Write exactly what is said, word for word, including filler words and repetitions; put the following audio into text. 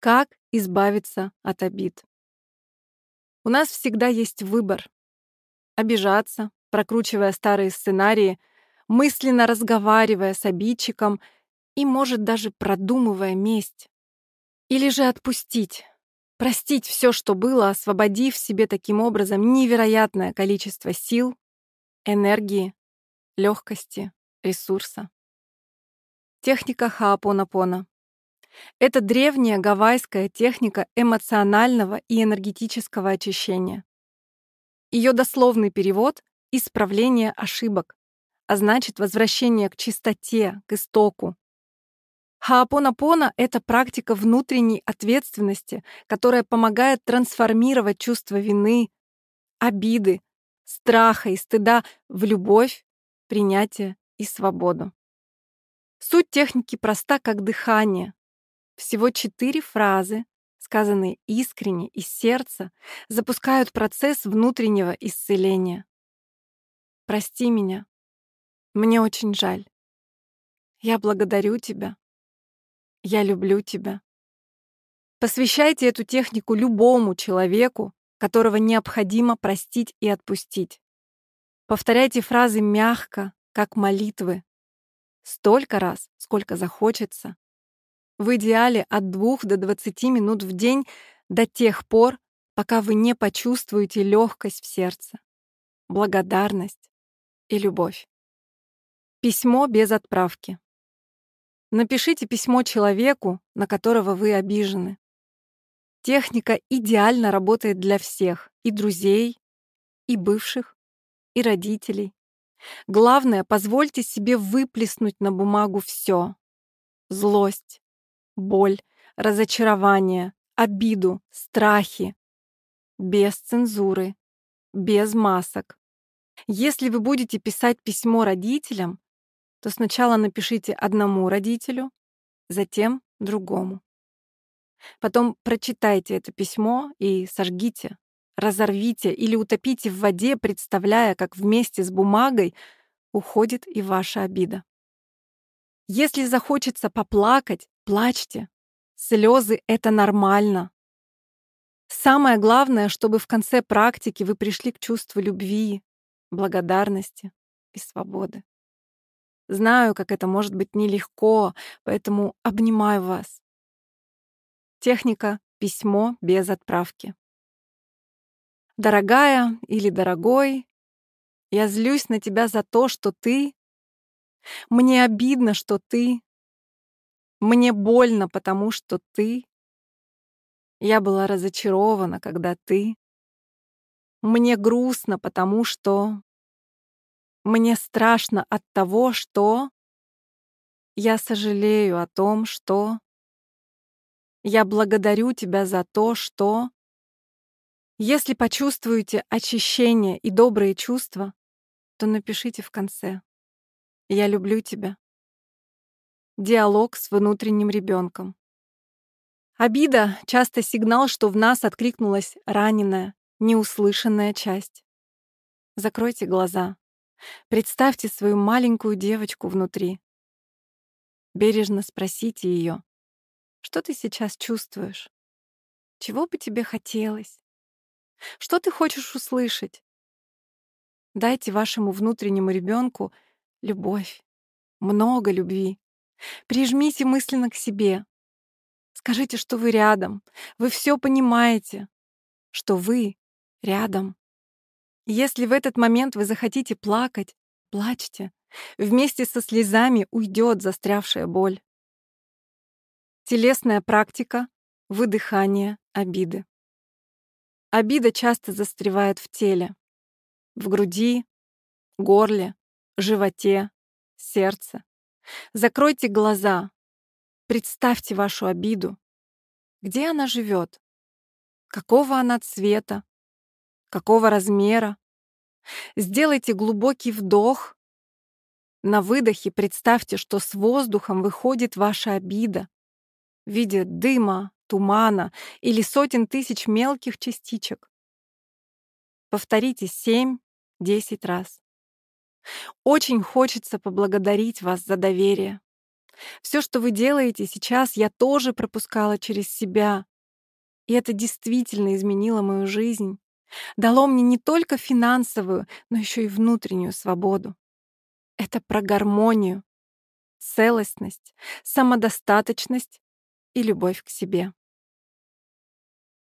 Как избавиться от обид? У нас всегда есть выбор: обижаться, прокручивая старые сценарии, мысленно разговаривая с обидчиком и, может, даже продумывая месть. Или же отпустить, простить все, что было, освободив себе таким образом невероятное количество сил, энергии, легкости, ресурса. Техника Хаопонопона. Это древняя гавайская техника эмоционального и энергетического очищения. Ее дословный перевод — исправление ошибок, а значит возвращение к чистоте, к истоку. Хаопонопона — это практика внутренней ответственности, которая помогает трансформировать чувство вины, обиды, страха и стыда в любовь, принятие и свободу. Суть техники проста, как дыхание. Всего четыре фразы, сказанные искренне из сердца, запускают процесс внутреннего исцеления. Прости меня. Мне очень жаль. Я благодарю тебя. Я люблю тебя. Посвящайте эту технику любому человеку, которого необходимо простить и отпустить. Повторяйте фразы мягко, как молитвы, столько раз, сколько захочется. В идеале от двух до двадцати минут в день до тех пор, пока вы не почувствуете легкость в сердце, благодарность и любовь. Письмо без отправки. Напишите письмо человеку, на которого вы обижены. Техника идеально работает для всех: и друзей, и бывших, и родителей. Главное, позвольте себе выплеснуть на бумагу все: злость, боль, разочарование, обиду, страхи. Без цензуры, без масок. Если вы будете писать письмо родителям, то сначала напишите одному родителю, затем другому. Потом прочитайте это письмо и сожгите, разорвите или утопите в воде, представляя, как вместе с бумагой уходит и ваша обида. Если захочется поплакать, плачьте. Слезы — это нормально. Самое главное, чтобы в конце практики вы пришли к чувству любви, благодарности и свободы. Знаю, как это может быть нелегко, поэтому обнимаю вас. Техника «Письмо без отправки». Дорогая или дорогой, я злюсь на тебя за то, что ты... Мне обидно, что ты... Мне больно, потому что ты... Я была разочарована, когда ты... Мне грустно, потому что... Мне страшно от того, что... Я сожалею о том, что... Я благодарю тебя за то, что... Если почувствуете очищение и добрые чувства, то напишите в конце: «Я люблю тебя». Диалог с внутренним ребенком. Обида — часто сигнал, что в нас откликнулась раненая, неуслышанная часть. Закройте глаза. Представьте свою маленькую девочку внутри. Бережно спросите ее: что ты сейчас чувствуешь? Чего бы тебе хотелось? Что ты хочешь услышать? Дайте вашему внутреннему ребенку любовь, много любви. Прижмите мысленно к себе. Скажите, что вы рядом, вы все понимаете, что вы рядом. Если в этот момент вы захотите плакать, плачьте. Вместе со слезами уйдет застрявшая боль. Телесная практика выдыхания обиды. Обида часто застревает в теле, в груди, горле, животе, сердце. Закройте глаза, представьте вашу обиду. Где она живет? Какого она цвета? Какого размера? Сделайте глубокий вдох. На выдохе представьте, что с воздухом выходит ваша обида в виде дыма, тумана или сотен тысяч мелких частичек. Повторите семь-десять раз. Очень хочется поблагодарить вас за доверие. Все, что вы делаете сейчас, я тоже пропускала через себя. И это действительно изменило мою жизнь. Дало мне не только финансовую, но еще и внутреннюю свободу. Это про гармонию, целостность, самодостаточность и любовь к себе.